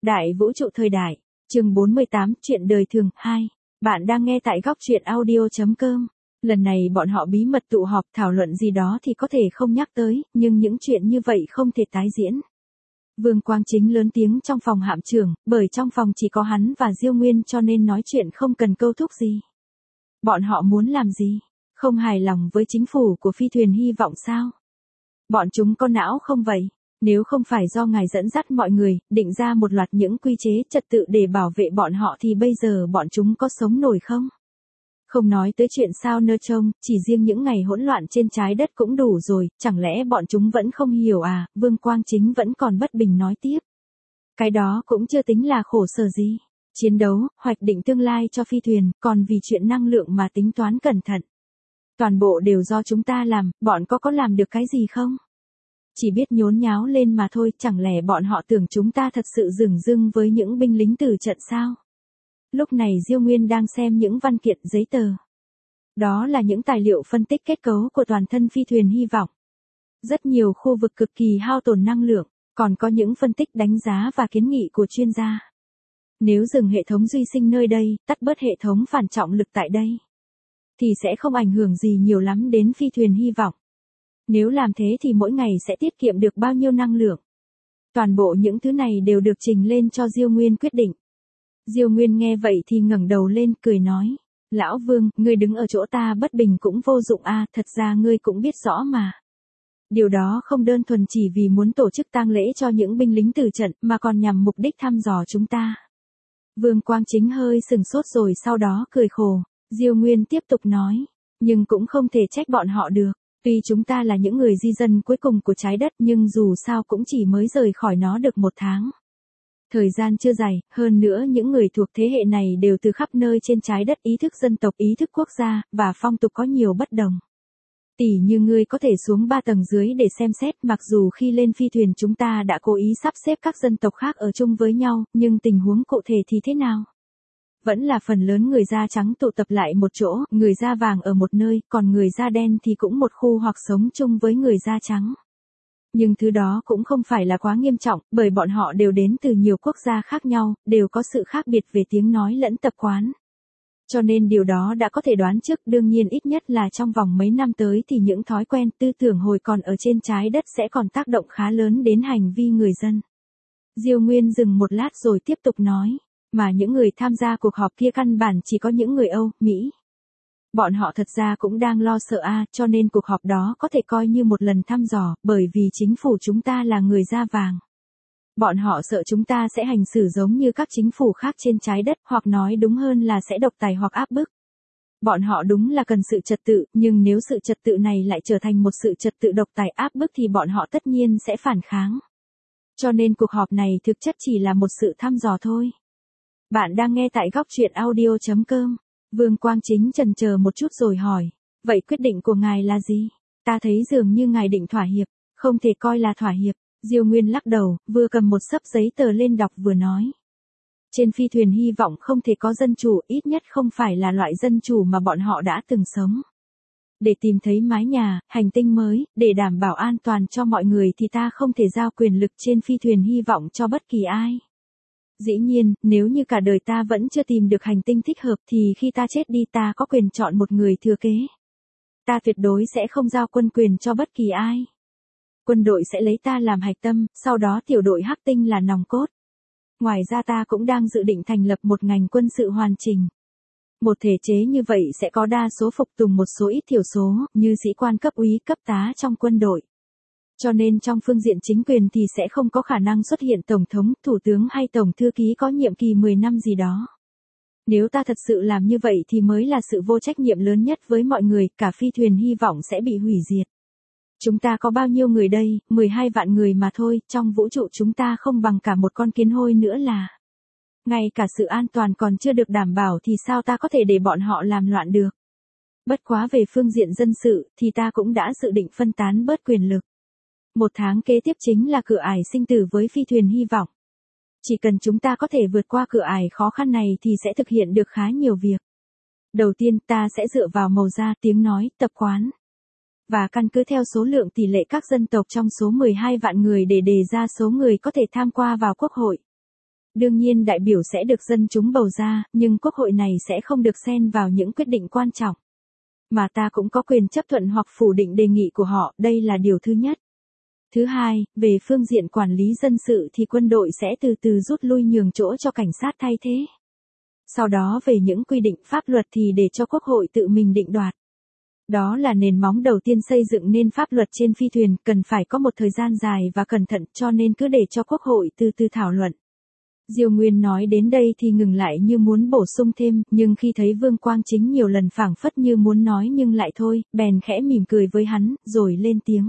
Đại vũ trụ thời đại, chương 48, chuyện đời thường 2. Bạn đang nghe tại góc truyện audio.com. Lần này bọn họ bí mật tụ họp thảo luận gì đó thì có thể không nhắc tới, nhưng những chuyện như vậy không thể tái diễn. Vương Quang Chính lớn tiếng trong phòng hạm trưởng, bởi trong phòng chỉ có hắn và Diêu Nguyên cho nên nói chuyện không cần câu thúc gì. Bọn họ muốn làm gì? Không hài lòng với chính phủ của phi thuyền hy vọng sao? Bọn chúng có não không vậy? Nếu không phải do ngài dẫn dắt mọi người, định ra một loạt những quy chế trật tự để bảo vệ bọn họ thì bây giờ bọn chúng có sống nổi không? Không nói tới chuyện sao nơ trông, chỉ riêng những ngày hỗn loạn trên trái đất cũng đủ rồi, chẳng lẽ bọn chúng vẫn không hiểu à? Vương Quang Chính vẫn còn bất bình nói tiếp. Cái đó cũng chưa tính là khổ sở gì. Chiến đấu, hoạch định tương lai cho phi thuyền, còn vì chuyện năng lượng mà tính toán cẩn thận. Toàn bộ đều do chúng ta làm, bọn có làm được cái gì không? Chỉ biết nhốn nháo lên mà thôi, chẳng lẽ bọn họ tưởng chúng ta thật sự dửng dưng với những binh lính tử trận sao? Lúc này Diêu Nguyên đang xem những văn kiện giấy tờ. Đó là những tài liệu phân tích kết cấu của toàn thân phi thuyền hy vọng. Rất nhiều khu vực cực kỳ hao tổn năng lượng, còn có những phân tích đánh giá và kiến nghị của chuyên gia. Nếu dừng hệ thống duy sinh nơi đây, tắt bớt hệ thống phản trọng lực tại đây, thì sẽ không ảnh hưởng gì nhiều lắm đến phi thuyền hy vọng. Nếu làm thế thì mỗi ngày sẽ tiết kiệm được bao nhiêu năng lượng. Toàn bộ những thứ này đều được trình lên cho Diêu Nguyên quyết định. Diêu Nguyên nghe vậy thì ngẩng đầu lên cười nói. Lão Vương, ngươi đứng ở chỗ ta bất bình cũng vô dụng a, thật ra ngươi cũng biết rõ mà. Điều đó không đơn thuần chỉ vì muốn tổ chức tang lễ cho những binh lính tử trận mà còn nhằm mục đích thăm dò chúng ta. Vương Quang Chính hơi sừng sốt rồi sau đó cười khổ. Diêu Nguyên tiếp tục nói. Nhưng cũng không thể trách bọn họ được. Tuy chúng ta là những người di dân cuối cùng của trái đất nhưng dù sao cũng chỉ mới rời khỏi nó được 1 tháng. Thời gian chưa dài, hơn nữa những người thuộc thế hệ này đều từ khắp nơi trên trái đất, ý thức dân tộc, ý thức quốc gia, và phong tục có nhiều bất đồng. Tỉ như ngươi có thể xuống 3 tầng dưới để xem xét, mặc dù khi lên phi thuyền chúng ta đã cố ý sắp xếp các dân tộc khác ở chung với nhau, nhưng tình huống cụ thể thì thế nào? Vẫn là phần lớn người da trắng tụ tập lại một chỗ, người da vàng ở một nơi, còn người da đen thì cũng một khu hoặc sống chung với người da trắng. Nhưng thứ đó cũng không phải là quá nghiêm trọng, bởi bọn họ đều đến từ nhiều quốc gia khác nhau, đều có sự khác biệt về tiếng nói lẫn tập quán. Cho nên điều đó đã có thể đoán trước, đương nhiên ít nhất là trong vòng mấy năm tới thì những thói quen tư tưởng hồi còn ở trên trái đất sẽ còn tác động khá lớn đến hành vi người dân. Diêu Nguyên dừng một lát rồi tiếp tục nói. Mà những người tham gia cuộc họp kia căn bản chỉ có những người Âu, Mỹ. Bọn họ thật ra cũng đang lo sợ cho nên cuộc họp đó có thể coi như một lần thăm dò, bởi vì chính phủ chúng ta là người da vàng. Bọn họ sợ chúng ta sẽ hành xử giống như các chính phủ khác trên trái đất, hoặc nói đúng hơn là sẽ độc tài hoặc áp bức. Bọn họ đúng là cần sự trật tự, nhưng nếu sự trật tự này lại trở thành một sự trật tự độc tài áp bức thì bọn họ tất nhiên sẽ phản kháng. Cho nên cuộc họp này thực chất chỉ là một sự thăm dò thôi. Bạn đang nghe tại góc truyện audio.com. Vương Quang Chính chần chờ một chút rồi hỏi. Vậy quyết định của ngài là gì? Ta thấy dường như ngài định thỏa hiệp. Không thể coi là thỏa hiệp. Diêu Nguyên lắc đầu, vừa cầm một xấp giấy tờ lên đọc vừa nói. Trên phi thuyền hy vọng không thể có dân chủ, ít nhất không phải là loại dân chủ mà bọn họ đã từng sống. Để tìm thấy mái nhà, hành tinh mới, để đảm bảo an toàn cho mọi người thì ta không thể giao quyền lực trên phi thuyền hy vọng cho bất kỳ ai. Dĩ nhiên, nếu như cả đời ta vẫn chưa tìm được hành tinh thích hợp thì khi ta chết đi ta có quyền chọn một người thừa kế. Ta tuyệt đối sẽ không giao quân quyền cho bất kỳ ai. Quân đội sẽ lấy ta làm hạch tâm, sau đó tiểu đội Hắc Tinh là nòng cốt. Ngoài ra ta cũng đang dự định thành lập một ngành quân sự hoàn chỉnh. Một thể chế như vậy sẽ có đa số phục tùng một số ít thiểu số, như sĩ quan cấp úy, cấp tá trong quân đội. Cho nên trong phương diện chính quyền thì sẽ không có khả năng xuất hiện tổng thống, thủ tướng hay tổng thư ký có nhiệm kỳ 10 năm gì đó. Nếu ta thật sự làm như vậy thì mới là sự vô trách nhiệm lớn nhất với mọi người, cả phi thuyền hy vọng sẽ bị hủy diệt. Chúng ta có bao nhiêu người đây, 12 vạn người mà thôi, trong vũ trụ chúng ta không bằng cả một con kiến hôi nữa là. Ngay cả sự an toàn còn chưa được đảm bảo thì sao ta có thể để bọn họ làm loạn được. Bất quá về phương diện dân sự thì ta cũng đã dự định phân tán bớt quyền lực. 1 tháng kế tiếp chính là cửa ải sinh tử với phi thuyền hy vọng. Chỉ cần chúng ta có thể vượt qua cửa ải khó khăn này thì sẽ thực hiện được khá nhiều việc. Đầu tiên ta sẽ dựa vào màu da, tiếng nói, tập quán. Và căn cứ theo số lượng tỷ lệ các dân tộc trong số 12 vạn người để đề ra số người có thể tham qua vào quốc hội. Đương nhiên đại biểu sẽ được dân chúng bầu ra, nhưng quốc hội này sẽ không được xen vào những quyết định quan trọng. Mà ta cũng có quyền chấp thuận hoặc phủ định đề nghị của họ, đây là điều thứ nhất. Thứ hai, về phương diện quản lý dân sự thì quân đội sẽ từ từ rút lui nhường chỗ cho cảnh sát thay thế. Sau đó về những quy định pháp luật thì để cho quốc hội tự mình định đoạt. Đó là nền móng đầu tiên xây dựng nên pháp luật trên phi thuyền, cần phải có một thời gian dài và cẩn thận, cho nên cứ để cho quốc hội từ từ thảo luận. Diêu Nguyên nói đến đây thì ngừng lại như muốn bổ sung thêm, nhưng khi thấy Vương Quang Chính nhiều lần phảng phất như muốn nói nhưng lại thôi, bèn khẽ mỉm cười với hắn, rồi lên tiếng.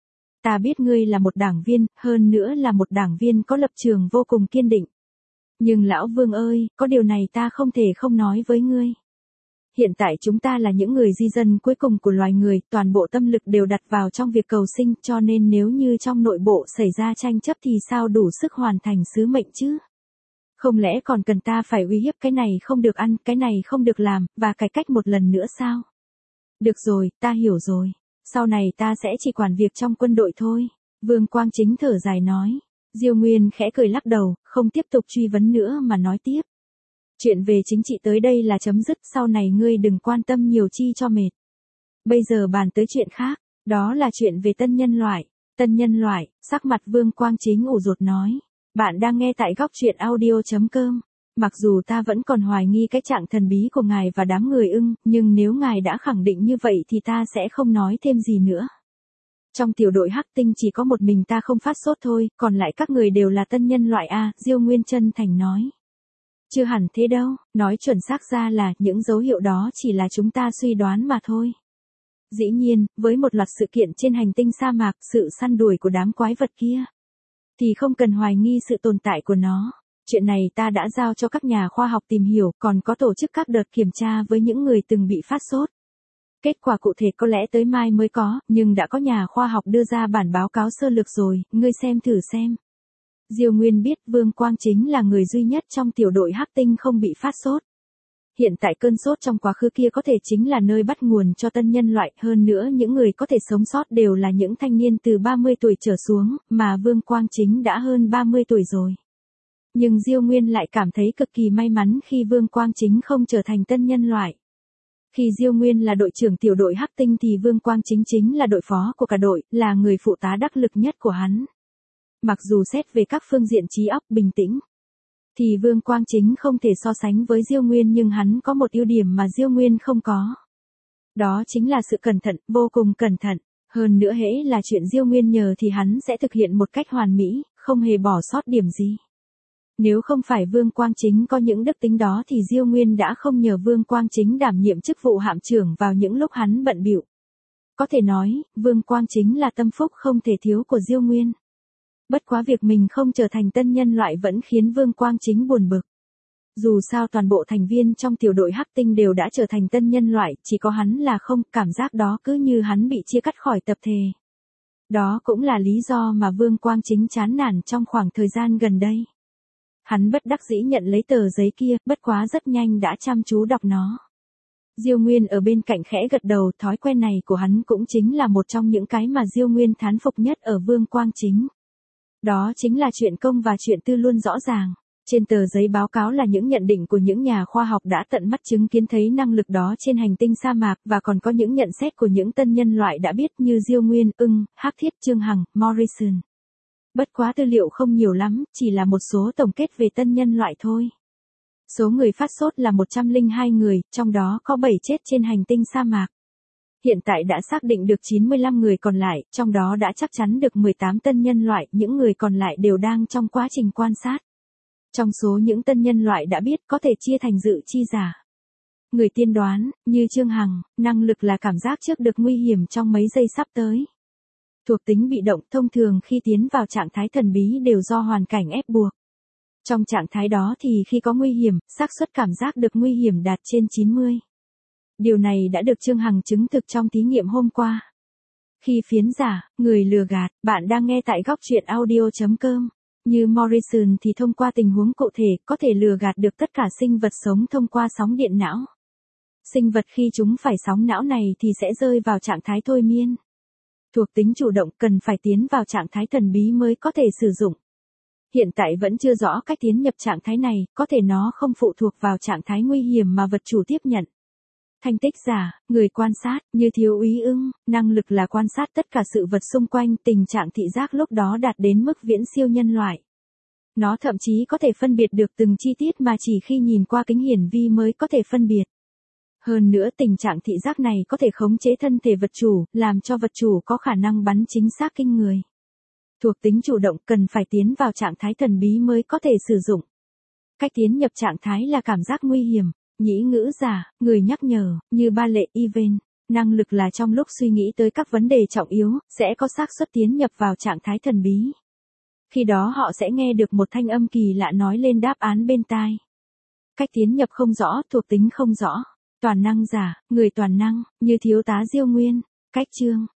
Ta biết ngươi là một đảng viên, hơn nữa là một đảng viên có lập trường vô cùng kiên định. Nhưng lão Vương ơi, có điều này ta không thể không nói với ngươi. Hiện tại chúng ta là những người di dân cuối cùng của loài người, toàn bộ tâm lực đều đặt vào trong việc cầu sinh, cho nên nếu như trong nội bộ xảy ra tranh chấp thì sao đủ sức hoàn thành sứ mệnh chứ? Không lẽ còn cần ta phải uy hiếp cái này không được ăn, cái này không được làm, và cải cách một lần nữa sao? Được rồi, ta hiểu rồi. Sau này ta sẽ chỉ quản việc trong quân đội thôi. Vương Quang Chính thở dài nói. Diêu Nguyên khẽ cười lắc đầu, không tiếp tục truy vấn nữa mà nói tiếp. Chuyện về chính trị tới đây là chấm dứt, sau này ngươi đừng quan tâm nhiều chi cho mệt. Bây giờ bàn tới chuyện khác, đó là chuyện về tân nhân loại. Tân nhân loại, sắc mặt Vương Quang Chính ủ rột nói. Bạn đang nghe tại góc truyện audio.com. Mặc dù ta vẫn còn hoài nghi cái trạng thần bí của ngài và đám người ưng, nhưng nếu ngài đã khẳng định như vậy thì ta sẽ không nói thêm gì nữa. Trong tiểu đội Hắc Tinh chỉ có một mình ta không phát sốt thôi, còn lại các người đều là tân nhân loại A, Diêu Nguyên chân thành nói. Chưa hẳn thế đâu, nói chuẩn xác ra là những dấu hiệu đó chỉ là chúng ta suy đoán mà thôi. Dĩ nhiên, với một loạt sự kiện trên hành tinh sa mạc, sự săn đuổi của đám quái vật kia, thì không cần hoài nghi sự tồn tại của nó. Chuyện này ta đã giao cho các nhà khoa học tìm hiểu, còn có tổ chức các đợt kiểm tra với những người từng bị phát sốt. Kết quả cụ thể có lẽ tới mai mới có, nhưng đã có nhà khoa học đưa ra bản báo cáo sơ lược rồi, ngươi xem thử xem. Diêu Nguyên biết Vương Quang Chính là người duy nhất trong tiểu đội Hắc Tinh không bị phát sốt. Hiện tại cơn sốt trong quá khứ kia có thể chính là nơi bắt nguồn cho tân nhân loại, hơn nữa những người có thể sống sót đều là những thanh niên từ 30 tuổi trở xuống, mà Vương Quang Chính đã hơn 30 tuổi rồi. Nhưng Diêu Nguyên lại cảm thấy cực kỳ may mắn khi Vương Quang Chính không trở thành tân nhân loại. Khi Diêu Nguyên là đội trưởng tiểu đội Hắc Tinh thì Vương Quang Chính chính là đội phó của cả đội, là người phụ tá đắc lực nhất của hắn. Mặc dù xét về các phương diện trí óc bình tĩnh, thì Vương Quang Chính không thể so sánh với Diêu Nguyên, nhưng hắn có một ưu điểm mà Diêu Nguyên không có. Đó chính là sự cẩn thận, vô cùng cẩn thận. Hơn nữa hễ là chuyện Diêu Nguyên nhờ thì hắn sẽ thực hiện một cách hoàn mỹ, không hề bỏ sót điểm gì. Nếu không phải Vương Quang Chính có những đức tính đó thì Diêu Nguyên đã không nhờ Vương Quang Chính đảm nhiệm chức vụ hạm trưởng vào những lúc hắn bận bịu. Có thể nói, Vương Quang Chính là tâm phúc không thể thiếu của Diêu Nguyên. Bất quá việc mình không trở thành tân nhân loại vẫn khiến Vương Quang Chính buồn bực. Dù sao toàn bộ thành viên trong tiểu đội Hắc Tinh đều đã trở thành tân nhân loại, chỉ có hắn là không, cảm giác đó cứ như hắn bị chia cắt khỏi tập thể. Đó cũng là lý do mà Vương Quang Chính chán nản trong khoảng thời gian gần đây. Hắn bất đắc dĩ nhận lấy tờ giấy kia, bất quá rất nhanh đã chăm chú đọc nó. Diêu Nguyên ở bên cạnh khẽ gật đầu, thói quen này của hắn cũng chính là một trong những cái mà Diêu Nguyên thán phục nhất ở Vương Quang Chính. Đó chính là chuyện công và chuyện tư luôn rõ ràng. Trên tờ giấy báo cáo là những nhận định của những nhà khoa học đã tận mắt chứng kiến thấy năng lực đó trên hành tinh sa mạc, và còn có những nhận xét của những tân nhân loại đã biết như Diêu Nguyên, Ưng, Hắc Thiết, Trương Hằng, Morrison. Bất quá tư liệu không nhiều lắm, chỉ là một số tổng kết về tân nhân loại thôi. Số người phát sốt là 102 người, trong đó có 7 chết trên hành tinh sa mạc. Hiện tại đã xác định được 95 người còn lại, trong đó đã chắc chắn được 18 tân nhân loại, những người còn lại đều đang trong quá trình quan sát. Trong số những tân nhân loại đã biết có thể chia thành dự chi giả. Người tiên đoán, như Trương Hằng, năng lực là cảm giác trước được nguy hiểm trong mấy giây sắp tới. Thuộc tính bị động, thông thường khi tiến vào trạng thái thần bí đều do hoàn cảnh ép buộc. Trong trạng thái đó thì khi có nguy hiểm, xác suất cảm giác được nguy hiểm đạt trên 90. Điều này đã được Trương Hằng chứng thực trong thí nghiệm hôm qua. Khi phiến giả, người lừa gạt, bạn đang nghe tại góc truyện audio.com. Như Morrison thì thông qua tình huống cụ thể, có thể lừa gạt được tất cả sinh vật sống thông qua sóng điện não. Sinh vật khi chúng phải sóng não này thì sẽ rơi vào trạng thái thôi miên. Thuộc tính chủ động cần phải tiến vào trạng thái thần bí mới có thể sử dụng. Hiện tại vẫn chưa rõ cách tiến nhập trạng thái này, có thể nó không phụ thuộc vào trạng thái nguy hiểm mà vật chủ tiếp nhận. Thanh tích giả, người quan sát, như Thiếu úy Ưng, năng lực là quan sát tất cả sự vật xung quanh, tình trạng thị giác lúc đó đạt đến mức viễn siêu nhân loại. Nó thậm chí có thể phân biệt được từng chi tiết mà chỉ khi nhìn qua kính hiển vi mới có thể phân biệt. Hơn nữa tình trạng thị giác này có thể khống chế thân thể vật chủ, làm cho vật chủ có khả năng bắn chính xác kinh người. Thuộc tính chủ động cần phải tiến vào trạng thái thần bí mới có thể sử dụng. Cách tiến nhập trạng thái là cảm giác nguy hiểm, nhĩ ngữ giả, người nhắc nhở, như ba lệ Even. Năng lực là trong lúc suy nghĩ tới các vấn đề trọng yếu, sẽ có xác suất tiến nhập vào trạng thái thần bí. Khi đó họ sẽ nghe được một thanh âm kỳ lạ nói lên đáp án bên tai. Cách tiến nhập không rõ, thuộc tính không rõ. Toàn năng giả, người toàn năng, như thiếu tá Diêu Nguyên. Cách chương